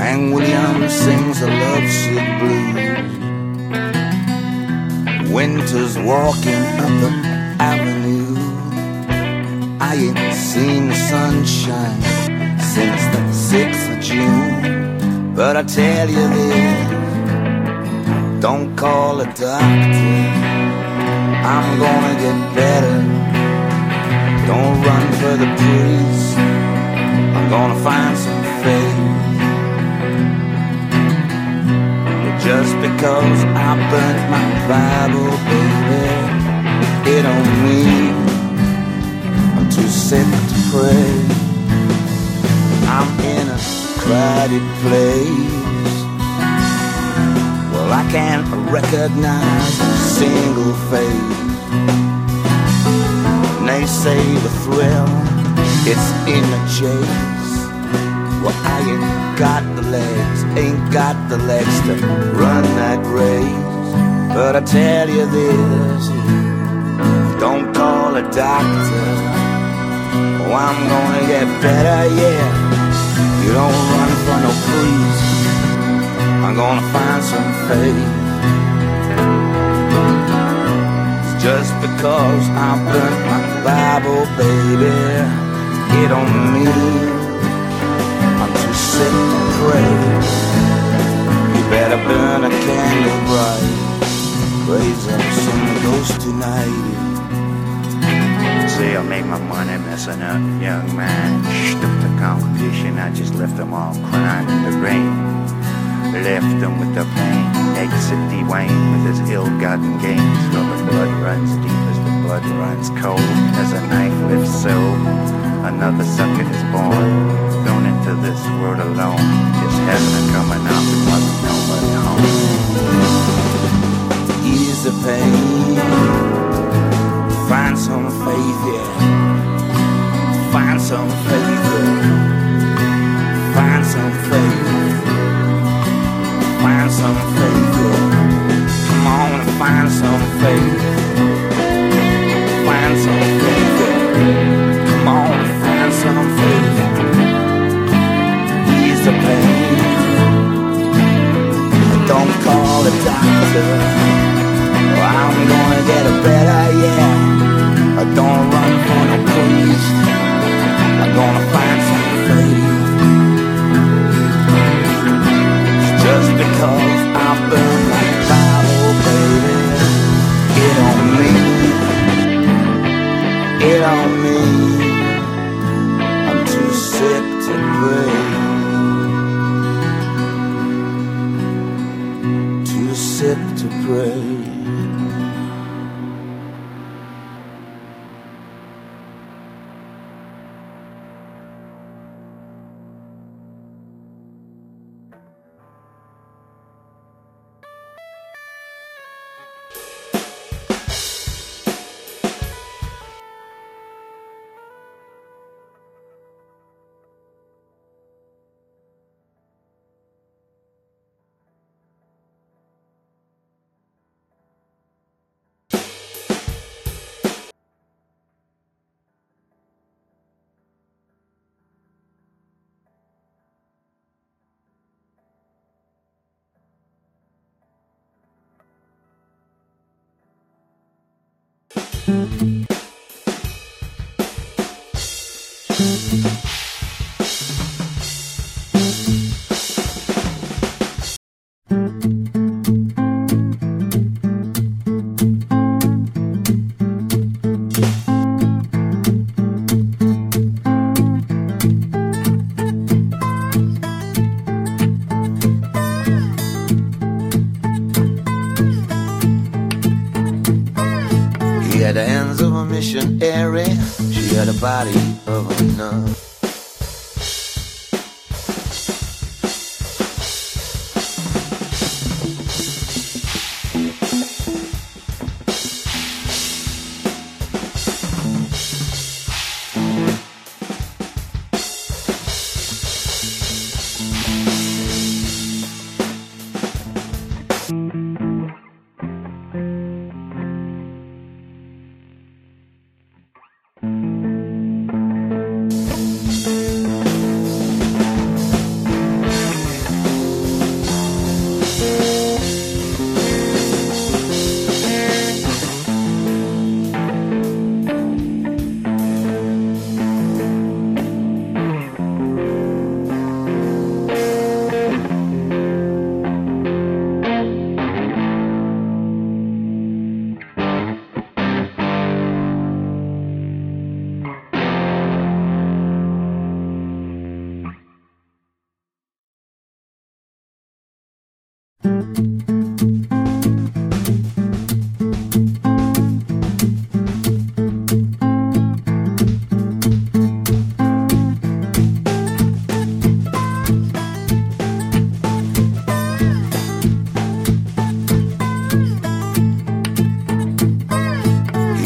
Hank Williams sings a lovesick blues. Winter's walking up the avenue. I ain't seen the sunshine since the 6th of June. But I tell you this, don't call a doctor, I'm gonna get better. Don't run for the priest, I'm gonna find some faith. But just because I burnt my Bible, baby, it don't mean I'm too sick to pray. I'm in a crowded place. Well, I can't recognize a single face. And they say the thrill, it's in the chase. Well, I ain't got the legs to run that race. But I tell you this, don't call a doctor, oh, I'm gonna get better, yeah. You don't run for no priest, I'm gonna find some faith. It's just because I burnt my Bible, baby, it don't mean I'm too sick to pray. You better burn a candle bright, raise up some ghost tonight. See, I make my money messing up young man. Stuff the competition, I just left them all crying in the rain. Left them with the pain. Exit Dwayne with his ill-gotten gains. Well, the blood runs deep as the blood runs cold. As a knife lifts so, another sucker is born. Thrown into this world alone. Just heaven coming out, there wasn't nobody home. Ease the pain, find some faith, yeah. Find some faith, yeah. Find some faith. Find some faith, yeah. Come on and find some faith. Find some faith, yeah. Come on and find some faith. Ease the pain. Don't call a doctor, I'm gonna get a better, yeah. Don't run for no priest, I'm gonna find some faith. It's just because I burned my Bible, baby, it don't mean I'm too sick to pray. Too sick to pray. He had the hands of a missionary, she had the body of a nun.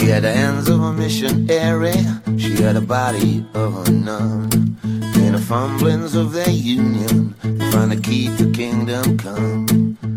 had the hands of a missionary, she had the body of a nun. In the fumblings of their union, they find the key to kingdom come.